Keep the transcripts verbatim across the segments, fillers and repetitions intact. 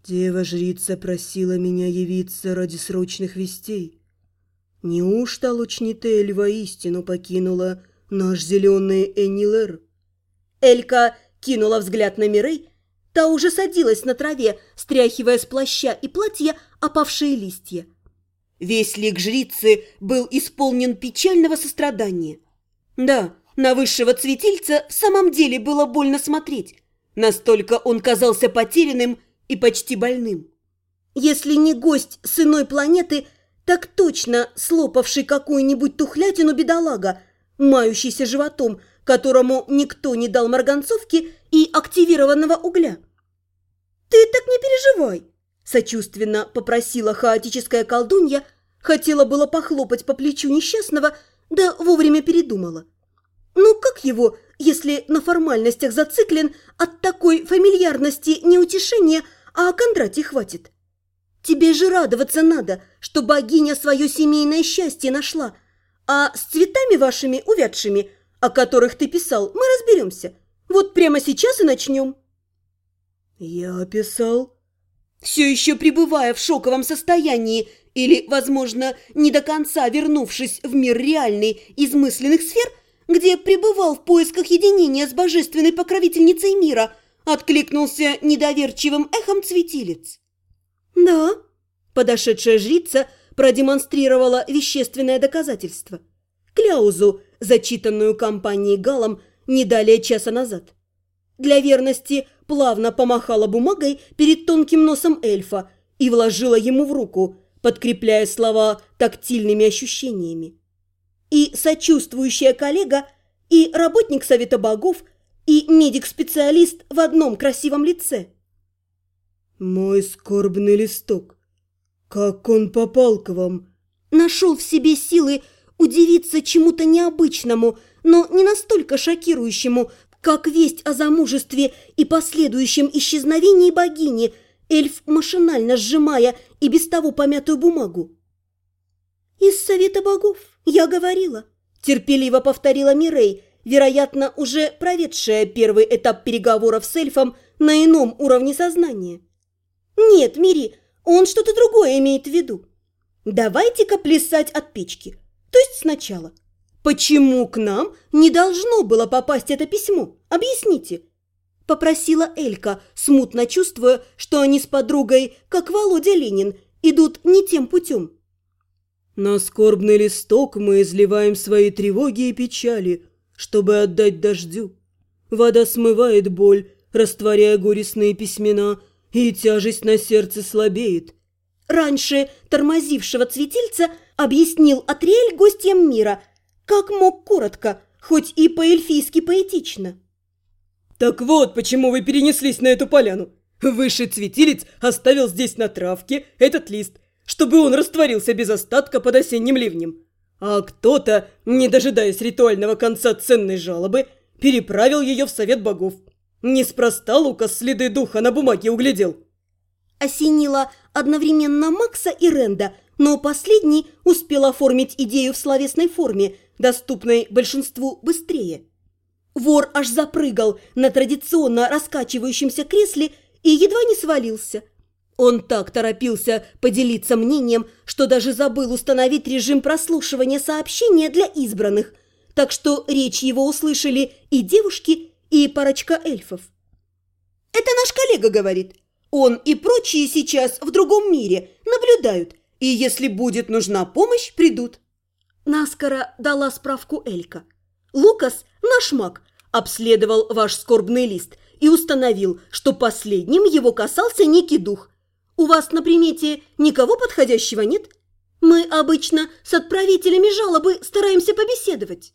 Дева-жрица просила меня явиться ради срочных вестей. Неужто Лучнитель воистину покинула наш зеленый Энилэр? Элька кинула взгляд на Мирей, та уже садилась на траве, стряхивая с плаща и платья опавшие листья. Весь лик жрицы был исполнен печального сострадания. Да, на высшего цветильца в самом деле было больно смотреть. Настолько он казался потерянным и почти больным. Если не гость с иной планеты, так точно слопавший какую-нибудь тухлятину бедолага, мающийся животом, которому никто не дал марганцовки и активированного угля. «Ты так не переживай!» – сочувственно попросила хаотическая колдунья, хотела было похлопать по плечу несчастного, да вовремя передумала. Ну как его, если на формальностях зациклен, от такой фамильярности не утешения, а Кондратий хватит? Тебе же радоваться надо, что богиня свое семейное счастье нашла, а с цветами вашими увядшими, о которых ты писал, мы разберемся. Вот прямо сейчас и начнем. Я писал? Все еще пребывая в шоковом состоянии или, возможно, не до конца вернувшись в мир реальный из мысленных сфер, где пребывал в поисках единения с божественной покровительницей мира, откликнулся недоверчивым эхом цветилец. «Да», – подошедшая жрица продемонстрировала вещественное доказательство. Кляузу, зачитанную компанией Галом не далее часа назад. Для верности плавно помахала бумагой перед тонким носом эльфа и вложила ему в руку, подкрепляя слова тактильными ощущениями. И сочувствующая коллега, и работник Совета богов, и медик-специалист в одном красивом лице. «Мой скорбный листок, как он попал к вам?» Нашел в себе силы удивиться чему-то необычному, но не настолько шокирующему, как весть о замужестве и последующем исчезновении богини, эльф машинально сжимая и без того помятую бумагу. «Из Совета богов, я говорила», – терпеливо повторила Мирей, вероятно, уже проведшая первый этап переговоров с эльфом на ином уровне сознания. «Нет, Мири, он что-то другое имеет в виду. Давайте-ка плясать от печки, то есть сначала. Почему к нам не должно было попасть это письмо? Объясните», – попросила Элька, смутно чувствуя, что они с подругой, как Володя Ленин, идут не тем путем. «На скорбный листок мы изливаем свои тревоги и печали, чтобы отдать дождю. Вода смывает боль, растворяя горестные письмена, и тяжесть на сердце слабеет». Раньше тормозившего цветильца объяснил Атриэль гостям мира, как мог коротко, хоть и по-эльфийски поэтично. «Так вот, почему вы перенеслись на эту поляну. Высший цветилец оставил здесь на травке этот лист, чтобы он растворился без остатка под осенним ливнем. А кто-то, не дожидаясь ритуального конца ценной жалобы, переправил ее в Совет богов. Неспроста Лукас следы духа на бумаге углядел». Осенила одновременно Макса и Ренда, но последний успел оформить идею в словесной форме, доступной большинству быстрее. Вор аж запрыгал на традиционно раскачивающемся кресле и едва не свалился. Он так торопился поделиться мнением, что даже забыл установить режим прослушивания сообщения для избранных, так что речь его услышали и девушки, и парочка эльфов. «Это наш коллега говорит. Он и прочие сейчас в другом мире наблюдают, и если будет нужна помощь, придут». Наскоро дала справку Элька. «Лукас, наш маг, обследовал ваш скорбный лист и установил, что последним его касался некий дух. У вас на примете никого подходящего нет? Мы обычно с отправителями жалобы стараемся побеседовать».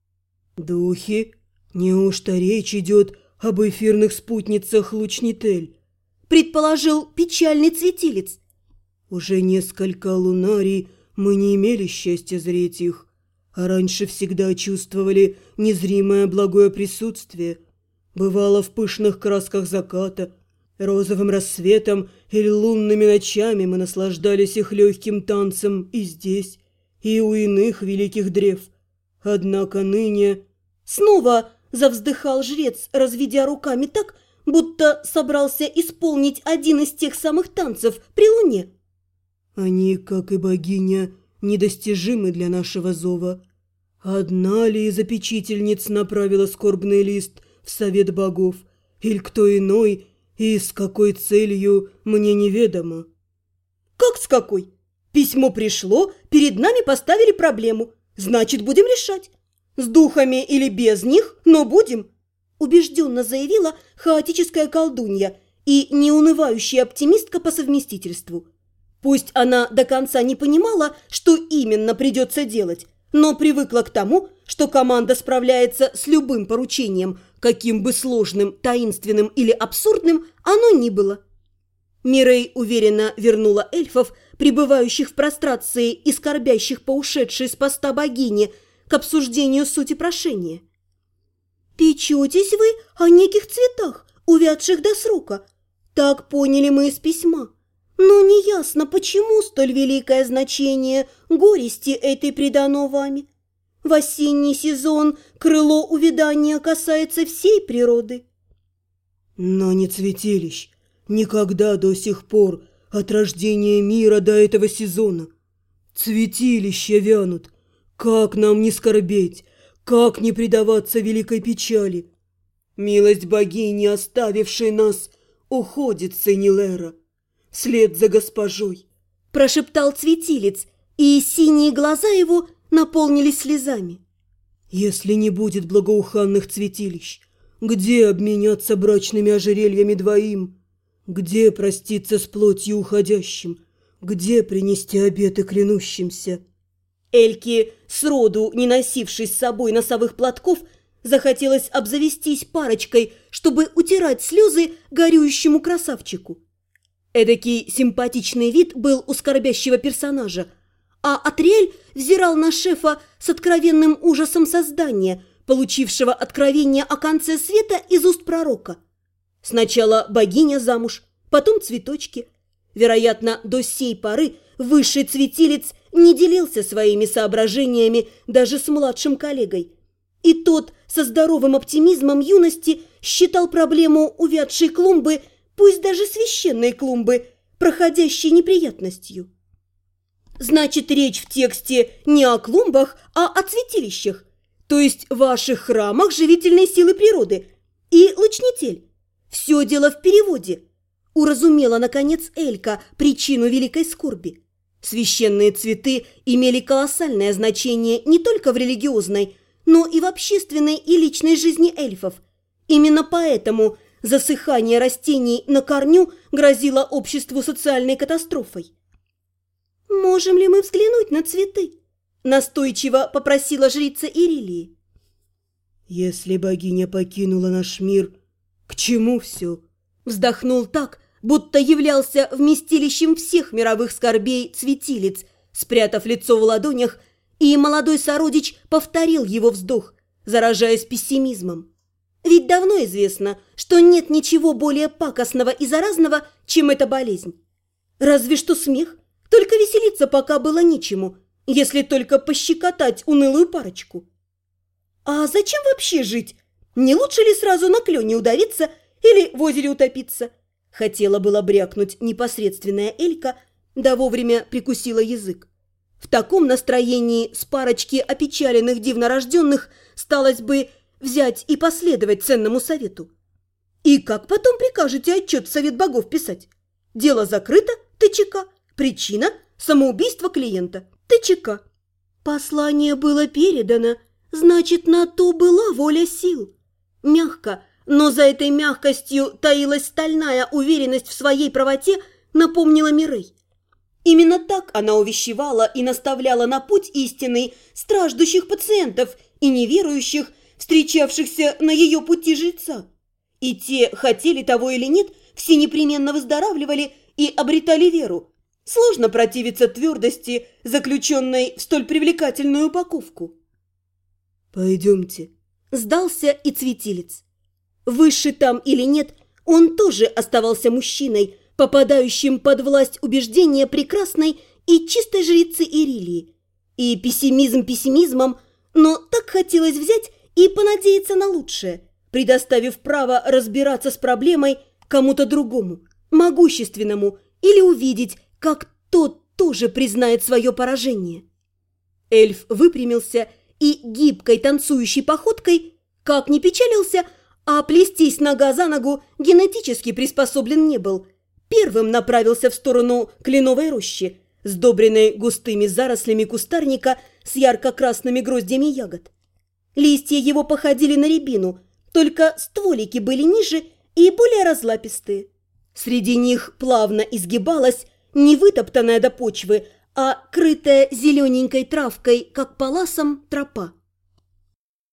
«Духи? Неужто речь идет об эфирных спутницах Лучнитель?» предположил печальный цветилец. «Уже несколько лунарий мы не имели счастья зреть их, а раньше всегда чувствовали незримое благое присутствие. Бывало в пышных красках заката, розовым рассветом или лунными ночами мы наслаждались их легким танцем и здесь, и у иных великих древ. Однако ныне...» Снова завздыхал жрец, разведя руками так, будто собрался исполнить один из тех самых танцев при луне. Они, как и богиня, недостижимы для нашего зова. Одна ли из опечительниц направила скорбный лист в совет богов, или кто иной, и с какой целью, мне неведомо. Как с какой? Письмо пришло, перед нами поставили проблему. Значит, будем решать. С духами или без них, но будем. Убежденно заявила хаотическая колдунья и неунывающая оптимистка по совместительству. Пусть она до конца не понимала, что именно придется делать, но привыкла к тому, что команда справляется с любым поручением, каким бы сложным, таинственным или абсурдным оно ни было. Мирей уверенно вернула эльфов, пребывающих в прострации и скорбящих по ушедшей с поста богине, к обсуждению сути прошения. «Печетесь вы о неких цветах, увядших до срока. Так поняли мы из письма. Но неясно, почему столь великое значение горести этой придано вами. В осенний сезон крыло увядания касается всей природы». Но не цветилищ. Никогда до сих пор, от рождения мира до этого сезона. Цветилища вянут. Как нам не скорбеть? Как не предаваться великой печали? Милость богини, оставившей нас, уходит, Сенилера, вслед за госпожой. Прошептал цветилец, и синие глаза его наполнились слезами. Если не будет благоуханных цветилищ, где обменяться брачными ожерельями двоим? Где проститься с плотью уходящим? Где принести обеты клянущимся? Эльке, сроду не носившей с собой носовых платков, захотелось обзавестись парочкой, чтобы утирать слезы горюющему красавчику. Эдакий симпатичный вид был у скорбящего персонажа, а Атриэль взирал на шефа с откровенным ужасом создания, получившего откровение о конце света из уст пророка. Сначала богиня замуж, потом цветочки. Вероятно, до сей поры высший цветилец не делился своими соображениями даже с младшим коллегой. И тот со здоровым оптимизмом юности считал проблему увядшей клумбы, пусть даже священной клумбы, проходящей неприятностью. Значит, речь в тексте не о клумбах, а о цветилищах, то есть ваших храмах живительной силы природы. И лучнитель. Все дело в переводе. Уразумела, наконец, Элька причину великой скорби. Священные цветы имели колоссальное значение не только в религиозной, но и в общественной и личной жизни эльфов. Именно поэтому засыхание растений на корню грозило обществу социальной катастрофой. «Можем ли мы взглянуть на цветы?» – настойчиво попросила жрица Ирилии. «Если богиня покинула наш мир, к чему все?» Вздохнул так, будто являлся вместилищем всех мировых скорбей цветилец, спрятав лицо в ладонях, и молодой сородич повторил его вздох, заражаясь пессимизмом. Ведь давно известно, что нет ничего более пакостного и заразного, чем эта болезнь. Разве что смех, только веселиться пока было нечему, если только пощекотать унылую парочку. А зачем вообще жить? Не лучше ли сразу на клене удавиться или в озере утопиться? Хотела было брякнуть непосредственная Элька, да вовремя прикусила язык. В таком настроении с парочки опечаленных дивнорожденных сталось бы взять и последовать ценному совету. И как потом прикажете отчет в совет богов писать? Дело закрыто, ТЧК. Причина – самоубийство клиента, ТЧК. Послание было передано, значит, на то была воля сил. Мягко, но за этой мягкостью таилась стальная уверенность в своей правоте, напомнила Мирей. Именно так она увещевала и наставляла на путь истинный страждущих пациентов и неверующих, встречавшихся на ее пути жреца. И те, хотели того или нет, все непременно выздоравливали и обретали веру. Сложно противиться твердости, заключенной в столь привлекательную упаковку. «Пойдемте», – сдался и цветилец. Выше там или нет, он тоже оставался мужчиной, попадающим под власть убеждения прекрасной и чистой жрицы Ирилии. И пессимизм пессимизмом, но так хотелось взять и понадеяться на лучшее, предоставив право разбираться с проблемой кому-то другому, могущественному, или увидеть, как тот тоже признает свое поражение. Эльф выпрямился и гибкой танцующей походкой, как не печалился, а плестись нога за ногу генетически приспособлен не был, первым направился в сторону кленовой рощи, сдобренной густыми зарослями кустарника с ярко-красными гроздьями ягод. Листья его походили на рябину, только стволики были ниже и более разлапистые. Среди них плавно изгибалась не вытоптанная до почвы, а крытая зелененькой травкой, как паласом, тропа.